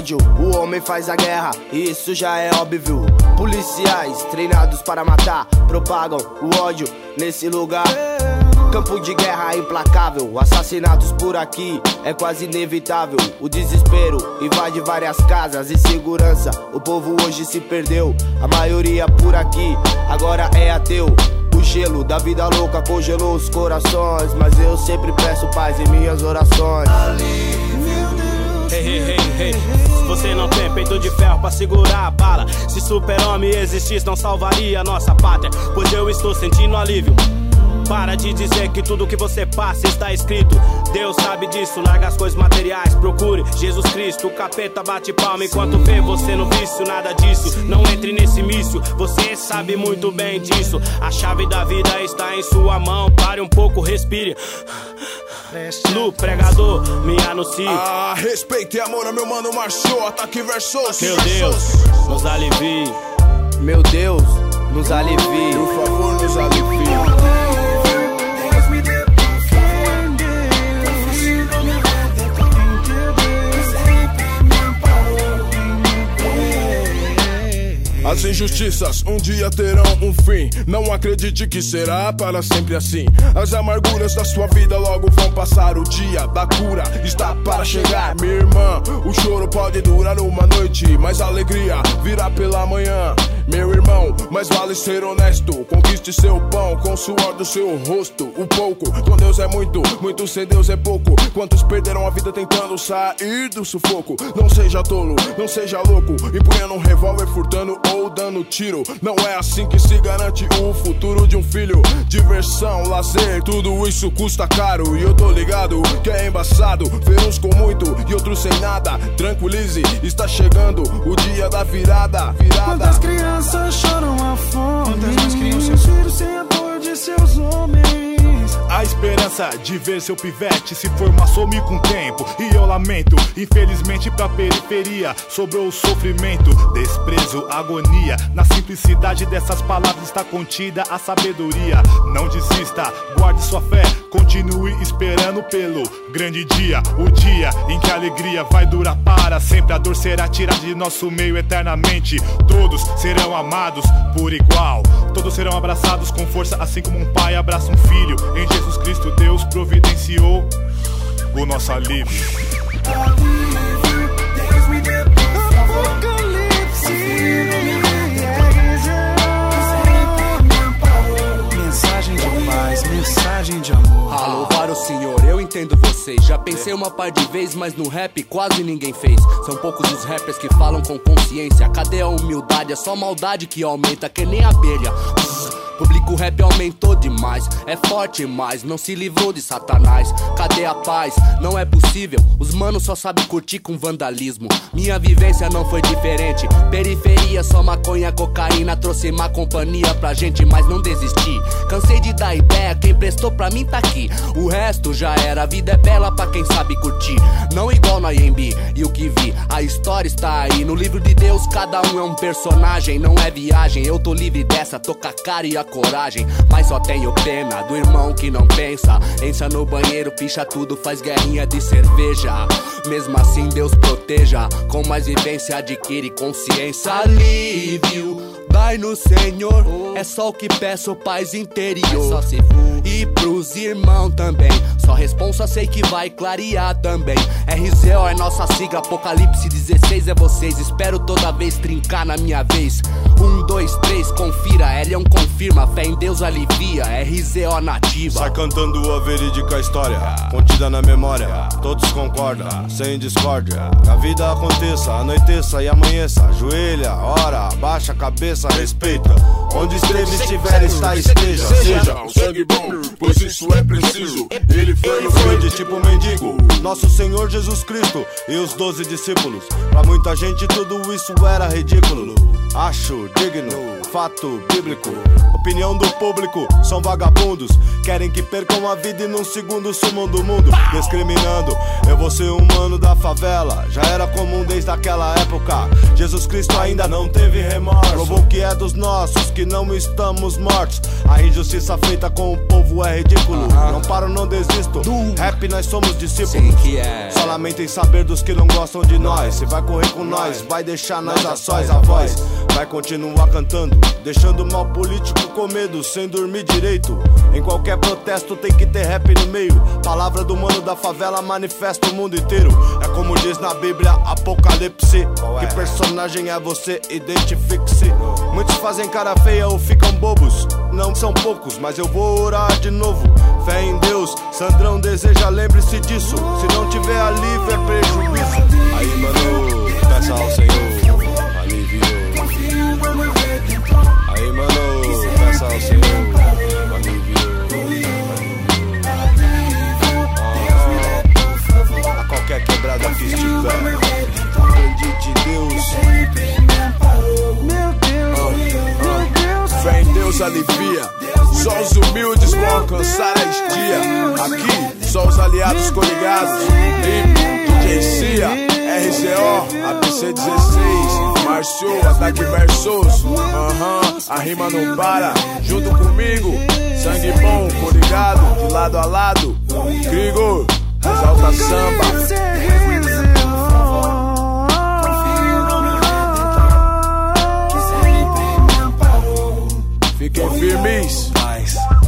ódio, o homem faz a guerra, isso já é óbvio. Policiais treinados para matar, propagam o ódio nesse lugar. Campo de guerra implacável, assassinatos por aqui é quase inevitável. O desespero invade várias casas, insegurança, o povo hoje se perdeu. A maioria por aqui agora é ateu. O gelo da vida louca congelou os corações, mas eu sempre peço paz em minhas orações. Hey, hey, hey, hey. Se você não tem peito de ferro pra segurar a bala, se super-homem existisse não salvaria a nossa pátria, pois eu estou sentindo alívio. Para de dizer que tudo que você passa está escrito. Deus sabe disso, larga as coisas materiais, procure Jesus Cristo. O capeta bate palma enquanto vê você no vício. Nada disso, não entre nesse míssil, você sabe muito bem disso. A chave da vida está em sua mão, pare um pouco, respire. No pregador, me anuncie. Respeito e amor, meu mano marchou, ataque versos. Meu Deus, nos alivie. Meu Deus, nos alivie. Por favor, nos alivie. As injustiças um dia terão um fim. Não acredite que será para sempre assim. As amarguras da sua vida logo vão passar. O dia da cura está para chegar. Minha irmã, o choro pode durar uma noite, mas a alegria virá pela manhã. Meu irmão, mas vale ser honesto. Conquiste seu pão com o suor do seu rosto. O pouco com Deus é muito, muito sem Deus é pouco. Quantos perderam a vida tentando sair do sufoco? Não seja tolo, não seja louco, empunhando um revólver, furtando ou dando tiro. Não é assim que se garante o futuro de um filho. Diversão, lazer, tudo isso custa caro. E eu tô ligado que é embaçado ver uns com muito e outros sem nada. Tranquilize, está chegando o dia da virada. Quantas crianças choram a fome, quantas crianças filhos sem apoio de seus homens. A esperança de ver seu pivete se formar some com o tempo. E eu lamento, infelizmente pra periferia sobrou o sofrimento, desprezo, agonia. Na simplicidade dessas palavras está contida a sabedoria. Não desista, guarde sua fé, continue esperando pelo grande dia. O dia em que a alegria vai durar para sempre. A dor será tirada de nosso meio eternamente. Todos serão amados por igual, todos serão abraçados com força, assim como um pai abraça um filho. Em Jesus Cristo Deus providenciou o nosso alívio. Deus me deu Apocalipse, mensagem de paz, mensagem de amor. A louvar o Senhor, eu entendo vocês. Já pensei uma par de vezes, mas no rap quase ninguém fez. São poucos os rappers que falam com consciência. Cadê a humildade? É só maldade que aumenta, que nem abelha. Público rap aumentou demais, é forte mas não se livrou de Satanás. Cadê a paz? Não é possível, os manos só sabem curtir com vandalismo. Minha vivência não foi diferente, periferia, só maconha, cocaína. Trouxe má companhia pra gente, mas não desisti. Cansei de dar ideia, quem prestou pra mim tá aqui. O resto já era, a vida é bela pra quem sabe curtir. Não igual na IMB e o que vi, a história está aí. No livro de Deus cada um é um personagem, não é viagem. Eu tô livre dessa, tô com a cara e a coragem, mas só tenho pena do irmão que não pensa. Entra no banheiro, picha tudo, faz guerrinha de cerveja. Mesmo assim Deus proteja, com mais vivência adquire consciência. Alívio dai no Senhor, é só o que peço, paz interior. E pros irmãos também, só responsa sei que vai clarear também. RZO é nossa sigla, Apocalipse 16 é vocês. Espero toda vez trincar na minha vez. 1, 2, 3, confira, Elion confirma, fé em Deus alivia, RZO nativa. Sai cantando a verídica história, contida na memória, todos concordam, sem discórdia. Que a vida aconteça, anoiteça e amanheça. Ajoelha, ora, abaixa a cabeça, respeita. Onde esteve, estiver, está, esteja. Seja o sangue bom, pois isso é preciso. Ele foi de tipo mendigo, nosso Senhor Jesus Cristo e os 12 discípulos. Pra muita gente tudo isso era ridículo. Acho digno, fato bíblico. Opinião do público, são vagabundos. Querem que percam a vida e num segundo sumam do mundo. Discriminando, eu vou ser um mano da favela. Já era comum desde aquela época. Jesus Cristo ainda não teve remorso. Provou que é dos nossos, que que não estamos mortos. A injustiça feita com o povo é ridículo. Não paro, não desisto. Rap, nós somos discípulos. Só lamento em saber dos que não gostam de nós. Se vai correr com nós, vai deixar nós a sós. A voz vai continuar cantando, deixando o mal político com medo, sem dormir direito. Em qualquer protesto tem que ter rap no meio. Palavra do mano da favela manifesta o mundo inteiro. É como diz na Bíblia, Apocalipse. Que personagem é você? Identifique-se. Muitos fazem cara feia ou ficam bobos. Não são poucos, mas eu vou orar de novo. Fé em Deus, Sandrão deseja, lembre-se disso. Se não tiver alívio é prejuízo. Aí, mano, peça ao Senhor alívio. Aí, mano, peça ao Senhor alívio. A qualquer quebrada que estiver, depende de Deus. Meu Deus, Fé em Deus alivia. Só os humildes vão alcançar a estia. Aqui, só os aliados coligados. DJ Cia, RCO, ABC16, Marciou, Ataque Versos. A rima não para, junto comigo. Sangue bom, coligado, de lado a lado. Grigor, exalta samba. Fiquem firmes.